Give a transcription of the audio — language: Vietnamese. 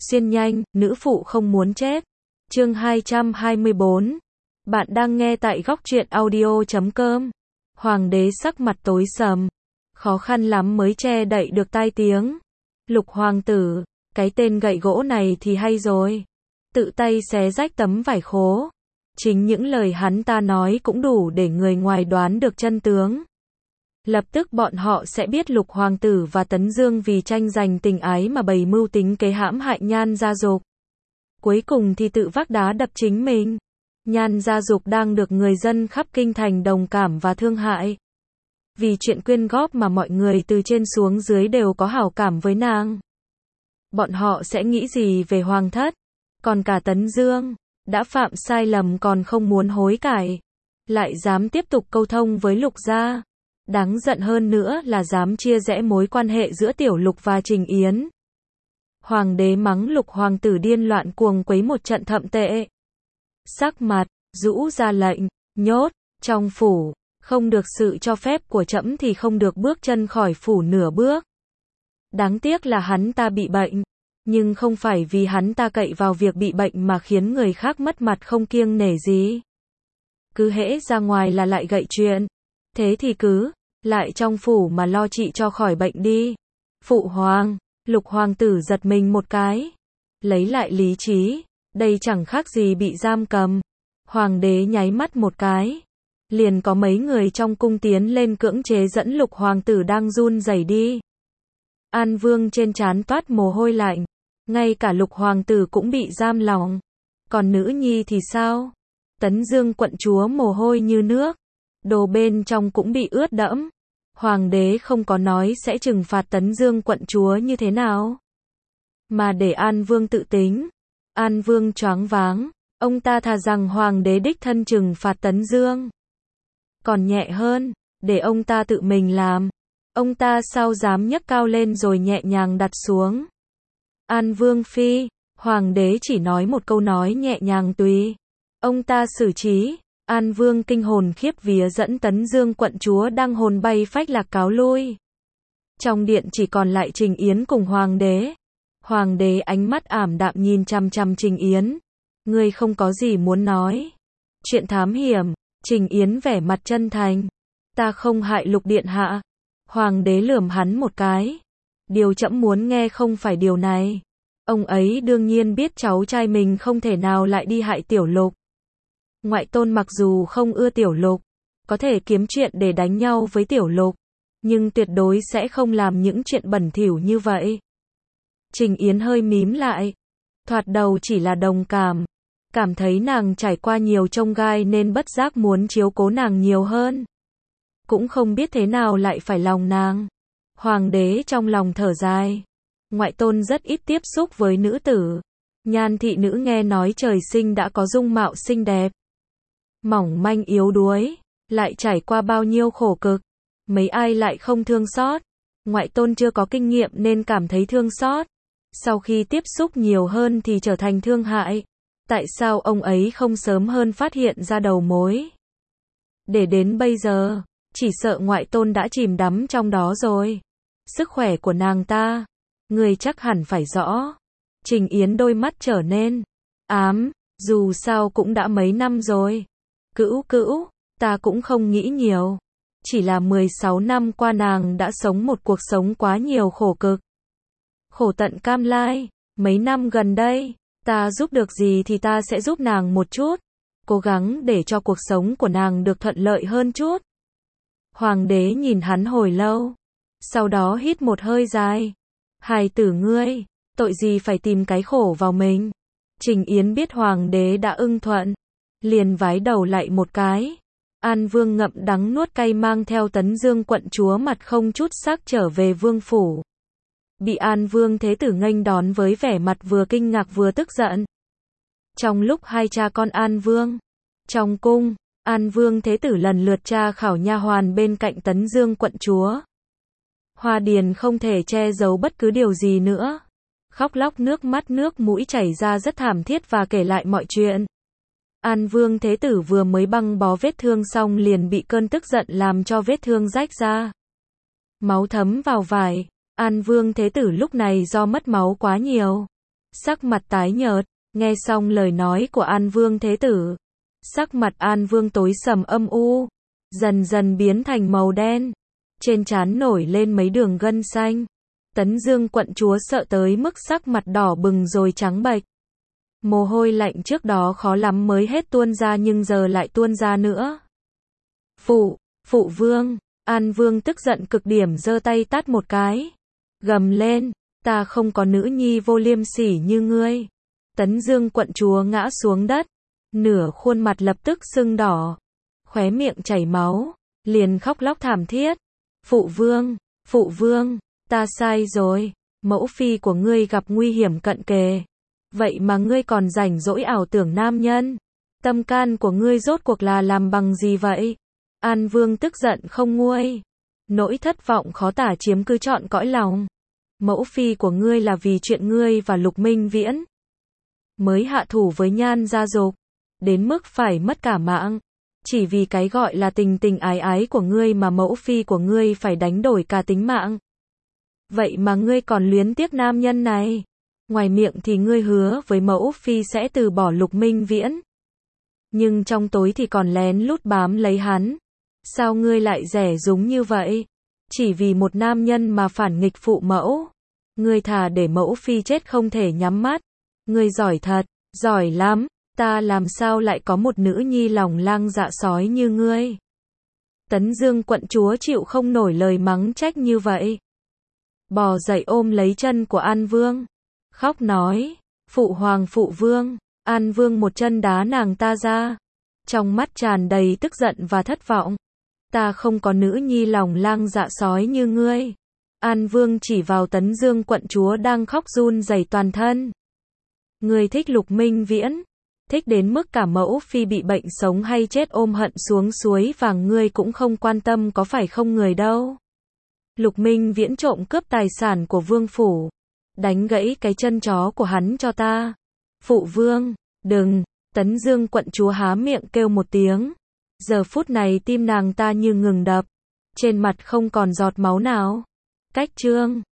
Xuyên nhanh, nữ phụ không muốn chết. Chương 224. Bạn đang nghe tại góc truyện audio.com. Hoàng đế sắc mặt tối sầm, khó khăn lắm mới che đậy được tai tiếng. Lục hoàng tử, cái tên gậy gỗ này thì hay rồi. Tự tay xé rách tấm vải khố. Chính những lời hắn ta nói cũng đủ để người ngoài đoán được chân tướng. Lập tức bọn họ sẽ biết Lục hoàng tử và Tấn Dương vì tranh giành tình ái mà bày mưu tính kế hãm hại Nhan Gia Dục. Cuối cùng thì tự vác đá đập chính mình. Nhan Gia Dục đang được người dân khắp kinh thành đồng cảm và thương hại. Vì chuyện quyên góp mà mọi người từ trên xuống dưới đều có hảo cảm với nàng. Bọn họ sẽ nghĩ gì về hoàng thất? Còn cả Tấn Dương, đã phạm sai lầm còn không muốn hối cải, lại dám tiếp tục câu thông với Lục gia. Đáng giận hơn nữa là dám chia rẽ mối quan hệ giữa Tiểu Lục và Trình Yến. Hoàng đế mắng Lục hoàng tử điên loạn cuồng quấy một trận thậm tệ. Sắc mặt, rũ ra lệnh, nhốt, trong phủ, không được sự cho phép của trẫm thì không được bước chân khỏi phủ nửa bước. Đáng tiếc là hắn ta bị bệnh, nhưng không phải vì hắn ta cậy vào việc bị bệnh mà khiến người khác mất mặt không kiêng nể gì. Cứ hễ ra ngoài là lại gậy chuyện. Thế thì cứ, lại trong phủ mà lo trị cho khỏi bệnh đi. Phụ hoàng, Lục hoàng tử giật mình một cái. Lấy lại lý trí, đây chẳng khác gì bị giam cầm. Hoàng đế nháy mắt một cái. Liền có mấy người trong cung tiến lên cưỡng chế dẫn Lục hoàng tử đang run rẩy đi. An Vương trên trán toát mồ hôi lạnh. Ngay cả Lục hoàng tử cũng bị giam lòng. Còn nữ nhi thì sao? Tấn Dương quận chúa mồ hôi như nước. Đồ bên trong cũng bị ướt đẫm. Hoàng đế không có nói sẽ trừng phạt Tấn Dương quận chúa như thế nào, mà để An Vương tự tính. An Vương choáng váng, ông ta thà rằng hoàng đế đích thân trừng phạt Tấn Dương. Còn nhẹ hơn, để ông ta tự mình làm. Ông ta sao dám nhấc cao lên rồi nhẹ nhàng đặt xuống. An Vương phi, hoàng đế chỉ nói một câu nói nhẹ nhàng tùy. Ông ta xử trí. An Vương kinh hồn khiếp vía dẫn Tấn Dương quận chúa đang hồn bay phách lạc cáo lui. Trong điện chỉ còn lại Trình Yến cùng hoàng đế. Hoàng đế ánh mắt ảm đạm nhìn chằm chằm Trình Yến. Ngươi không có gì muốn nói. Chuyện thám hiểm. Trình Yến vẻ mặt chân thành. Ta không hại Lục điện hạ. Hoàng đế lườm hắn một cái. Điều trẫm muốn nghe không phải điều này. Ông ấy đương nhiên biết cháu trai mình không thể nào lại đi hại Tiểu Lục. Ngoại tôn mặc dù không ưa Tiểu Lục, có thể kiếm chuyện để đánh nhau với Tiểu Lục, nhưng tuyệt đối sẽ không làm những chuyện bẩn thỉu như vậy. Trình Yến hơi mím lại. Thoạt đầu chỉ là đồng cảm. Cảm thấy nàng trải qua nhiều chông gai nên bất giác muốn chiếu cố nàng nhiều hơn. Cũng không biết thế nào lại phải lòng nàng. Hoàng đế trong lòng thở dài. Ngoại tôn rất ít tiếp xúc với nữ tử. Nhan thị nữ nghe nói trời sinh đã có dung mạo xinh đẹp. Mỏng manh yếu đuối, lại trải qua bao nhiêu khổ cực, mấy ai lại không thương xót. Ngoại tôn chưa có kinh nghiệm nên cảm thấy thương xót. Sau khi tiếp xúc nhiều hơn thì trở thành thương hại. Tại sao ông ấy không sớm hơn phát hiện ra đầu mối? Để đến bây giờ, chỉ sợ ngoại tôn đã chìm đắm trong đó rồi. Sức khỏe của nàng ta, người chắc hẳn phải rõ. Trình Yến đôi mắt trở nên ám, dù sao cũng đã mấy năm rồi. Cữu, ta cũng không nghĩ nhiều. Chỉ là 16 năm qua nàng đã sống một cuộc sống quá nhiều khổ cực. Khổ tận cam lai, mấy năm gần đây, ta giúp được gì thì ta sẽ giúp nàng một chút. Cố gắng để cho cuộc sống của nàng được thuận lợi hơn chút. Hoàng đế nhìn hắn hồi lâu. Sau đó hít một hơi dài. Hài tử ngươi, tội gì phải tìm cái khổ vào mình. Trình Yến biết hoàng đế đã ưng thuận. Liền vái đầu lại một cái. An Vương ngậm đắng nuốt cay mang theo Tấn Dương quận chúa mặt không chút sắc trở về vương phủ. Bị An Vương thế tử nghênh đón với vẻ mặt vừa kinh ngạc vừa tức giận. Trong lúc hai cha con An Vương, trong cung, An Vương thế tử lần lượt tra khảo nha hoàn bên cạnh Tấn Dương quận chúa. Hoa Điền không thể che giấu bất cứ điều gì nữa. Khóc lóc nước mắt nước mũi chảy ra rất thảm thiết và kể lại mọi chuyện. An Vương thế tử vừa mới băng bó vết thương xong liền bị cơn tức giận làm cho vết thương rách ra. Máu thấm vào vải. An Vương thế tử lúc này do mất máu quá nhiều, sắc mặt tái nhợt, nghe xong lời nói của An Vương Thế Tử. Sắc mặt An Vương tối sầm âm u, dần dần biến thành màu đen. Trên trán nổi lên mấy đường gân xanh. Tấn Dương quận chúa sợ tới mức sắc mặt đỏ bừng rồi trắng bệch. Mồ hôi lạnh trước đó khó lắm mới hết tuôn ra nhưng giờ lại tuôn ra nữa. Phụ vương, An Vương tức giận cực điểm giơ tay tát một cái. Gầm lên, ta không có nữ nhi vô liêm sỉ như ngươi. Tấn Dương quận chúa ngã xuống đất, nửa khuôn mặt lập tức sưng đỏ, khóe miệng chảy máu, liền khóc lóc thảm thiết. Phụ vương, ta sai rồi, mẫu phi của ngươi gặp nguy hiểm cận kề. Vậy mà ngươi còn rảnh rỗi ảo tưởng nam nhân. Tâm can của ngươi rốt cuộc là làm bằng gì vậy? An Vương tức giận không nguôi. Nỗi thất vọng khó tả chiếm cứ trọn cõi lòng. Mẫu phi của ngươi là vì chuyện ngươi và Lục Minh Viễn mới hạ thủ với Nhan Gia Dục, đến mức phải mất cả mạng. Chỉ vì cái gọi là tình tình ái ái của ngươi mà mẫu phi của ngươi phải đánh đổi cả tính mạng. Vậy mà ngươi còn luyến tiếc nam nhân này. Ngoài miệng thì ngươi hứa với mẫu phi sẽ từ bỏ Lục Minh Viễn. Nhưng trong tối thì còn lén lút bám lấy hắn. Sao ngươi lại rẻ rúng như vậy? Chỉ vì một nam nhân mà phản nghịch phụ mẫu. Ngươi thà để mẫu phi chết không thể nhắm mắt. Ngươi giỏi thật, giỏi lắm. Ta làm sao lại có một nữ nhi lòng lang dạ sói như ngươi? Tấn Dương quận chúa chịu không nổi lời mắng trách như vậy. Bò dậy ôm lấy chân của An Vương. Khóc nói, phụ vương. An Vương một chân đá nàng ta ra. Trong mắt tràn đầy tức giận và thất vọng. Ta không có nữ nhi lòng lang dạ sói như ngươi. An Vương chỉ vào Tấn Dương quận chúa đang khóc run rẩy toàn thân. Ngươi thích Lục Minh Viễn. Thích đến mức cả mẫu phi bị bệnh sống hay chết ôm hận xuống suối vàng ngươi cũng không quan tâm có phải không người đâu. Lục Minh Viễn trộm cướp tài sản của vương phủ. Đánh gãy cái chân chó của hắn cho ta. Phụ vương, đừng. Tấn Dương quận chúa há miệng kêu một tiếng. Giờ phút này tim nàng ta như ngừng đập. Trên mặt không còn giọt máu nào. Cách chương